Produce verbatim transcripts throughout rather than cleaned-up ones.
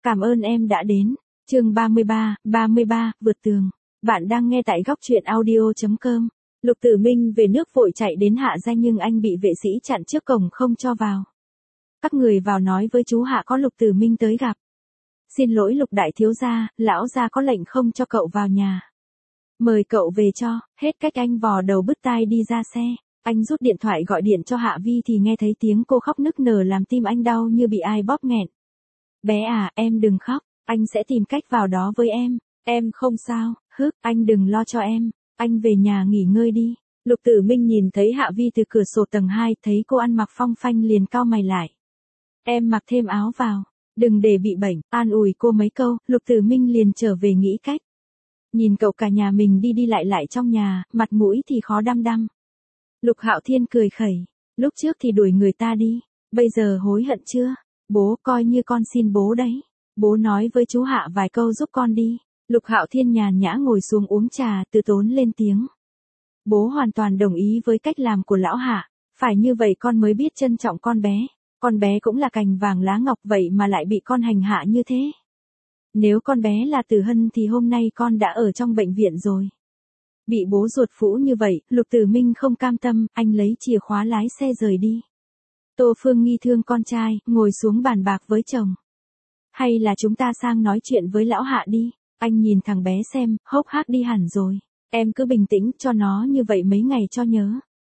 Cảm ơn em đã đến. Chương ba mươi ba, ba mươi ba, vượt tường. Bạn đang nghe tại góc truyện audio chấm com. Lục Tử Minh về nước vội chạy đến Hạ gia nhưng anh bị vệ sĩ chặn trước cổng không cho vào. Các người vào nói với chú Hạ có Lục Tử Minh tới gặp. Xin lỗi Lục đại thiếu gia, lão gia có lệnh không cho cậu vào nhà. Mời cậu về cho, hết cách anh vò đầu bứt tai đi ra xe. Anh rút điện thoại gọi điện cho Hạ Vi thì nghe thấy tiếng cô khóc nức nở làm tim anh đau như bị ai bóp nghẹn. Bé à, em đừng khóc, anh sẽ tìm cách vào đó với em. Em không sao, hức, anh đừng lo cho em. Anh về nhà nghỉ ngơi đi. Lục Tử Minh nhìn thấy Hạ Vi từ cửa sổ tầng hai, thấy cô ăn mặc phong phanh liền cau mày lại. Em mặc thêm áo vào, đừng để bị bệnh, an ủi cô mấy câu, Lục Tử Minh liền trở về nghĩ cách. Nhìn cậu cả nhà mình đi đi lại lại trong nhà, mặt mũi thì khó đăm đăm. Lục Hạo Thiên cười khẩy, lúc trước thì đuổi người ta đi, bây giờ hối hận chưa? Bố coi như con xin bố đấy. Bố nói với chú Hạ vài câu giúp con đi. Lục Hạo Thiên nhàn nhã ngồi xuống uống trà, từ tốn lên tiếng. Bố hoàn toàn đồng ý với cách làm của lão Hạ, phải như vậy con mới biết trân trọng con bé. Con bé cũng là cành vàng lá ngọc vậy mà lại bị con hành hạ như thế. Nếu con bé là Tử Hân thì hôm nay con đã ở trong bệnh viện rồi. Bị bố ruột phũ như vậy, Lục Tử Minh không cam tâm, anh lấy chìa khóa lái xe rời đi. Tô Phương Nghi thương con trai, ngồi xuống bàn bạc với chồng. Hay là chúng ta sang nói chuyện với lão Hạ đi, anh nhìn thằng bé xem, hốc hác đi hẳn rồi. Em cứ bình tĩnh cho nó như vậy mấy ngày cho nhớ.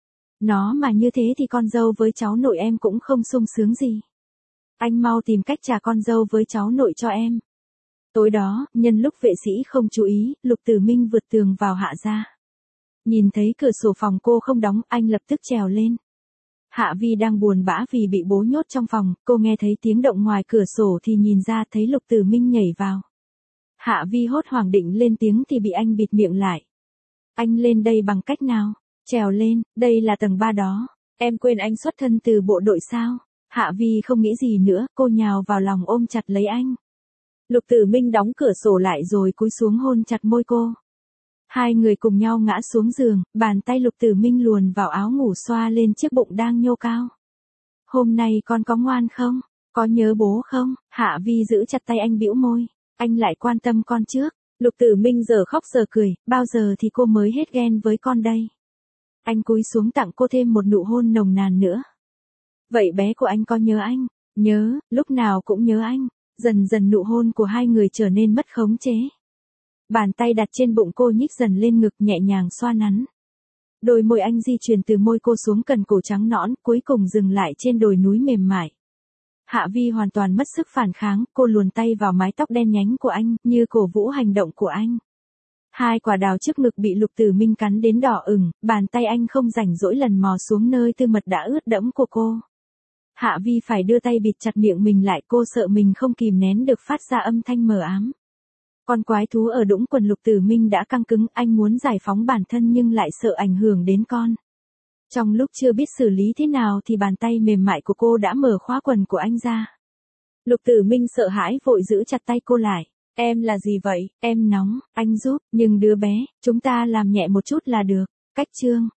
Nó mà như thế thì con dâu với cháu nội em cũng không sung sướng gì. Anh mau tìm cách trả con dâu với cháu nội cho em. Tối đó, nhân lúc vệ sĩ không chú ý, Lục Tử Minh vượt tường vào Hạ gia. Nhìn thấy cửa sổ phòng cô không đóng, anh lập tức trèo lên. Hạ Vi đang buồn bã vì bị bố nhốt trong phòng, cô nghe thấy tiếng động ngoài cửa sổ thì nhìn ra thấy Lục Tử Minh nhảy vào. Hạ Vi hốt hoảng định lên tiếng thì bị anh bịt miệng lại. Anh lên đây bằng cách nào? Trèo lên, đây là tầng ba đó. Em quên anh xuất thân từ bộ đội sao? Hạ Vi không nghĩ gì nữa, cô nhào vào lòng ôm chặt lấy anh. Lục Tử Minh đóng cửa sổ lại rồi cúi xuống hôn chặt môi cô. Hai người cùng nhau ngã xuống giường, bàn tay Lục Tử Minh luồn vào áo ngủ xoa lên chiếc bụng đang nhô cao. Hôm nay con có ngoan không? Có nhớ bố không? Hạ Vi giữ chặt tay anh bĩu môi. Anh lại quan tâm con trước. Lục Tử Minh giờ khóc giờ cười, bao giờ thì cô mới hết ghen với con đây. Anh cúi xuống tặng cô thêm một nụ hôn nồng nàn nữa. Vậy bé của anh có nhớ anh? Nhớ, lúc nào cũng nhớ anh. Dần dần nụ hôn của hai người trở nên mất khống chế. Bàn tay đặt trên bụng cô nhích dần lên ngực nhẹ nhàng xoa nắn. Đôi môi anh di chuyển từ môi cô xuống cần cổ trắng nõn, cuối cùng dừng lại trên đồi núi mềm mại. Hạ Vi hoàn toàn mất sức phản kháng, cô luồn tay vào mái tóc đen nhánh của anh, như cổ vũ hành động của anh. Hai quả đào trước ngực bị Lục Tử Minh cắn đến đỏ ửng, bàn tay anh không rảnh rỗi lần mò xuống nơi tư mật đã ướt đẫm của cô. Hạ Vi phải đưa tay bịt chặt miệng mình lại, cô sợ mình không kìm nén được phát ra âm thanh mờ ám. Con quái thú ở đũng quần Lục Tử Minh đã căng cứng, anh muốn giải phóng bản thân nhưng lại sợ ảnh hưởng đến con. Trong lúc chưa biết xử lý thế nào thì bàn tay mềm mại của cô đã mở khóa quần của anh ra. Lục Tử Minh sợ hãi vội giữ chặt tay cô lại. Em là gì vậy? Em nóng, anh giúp, nhưng đứa bé, chúng ta làm nhẹ một chút là được. Cách chương,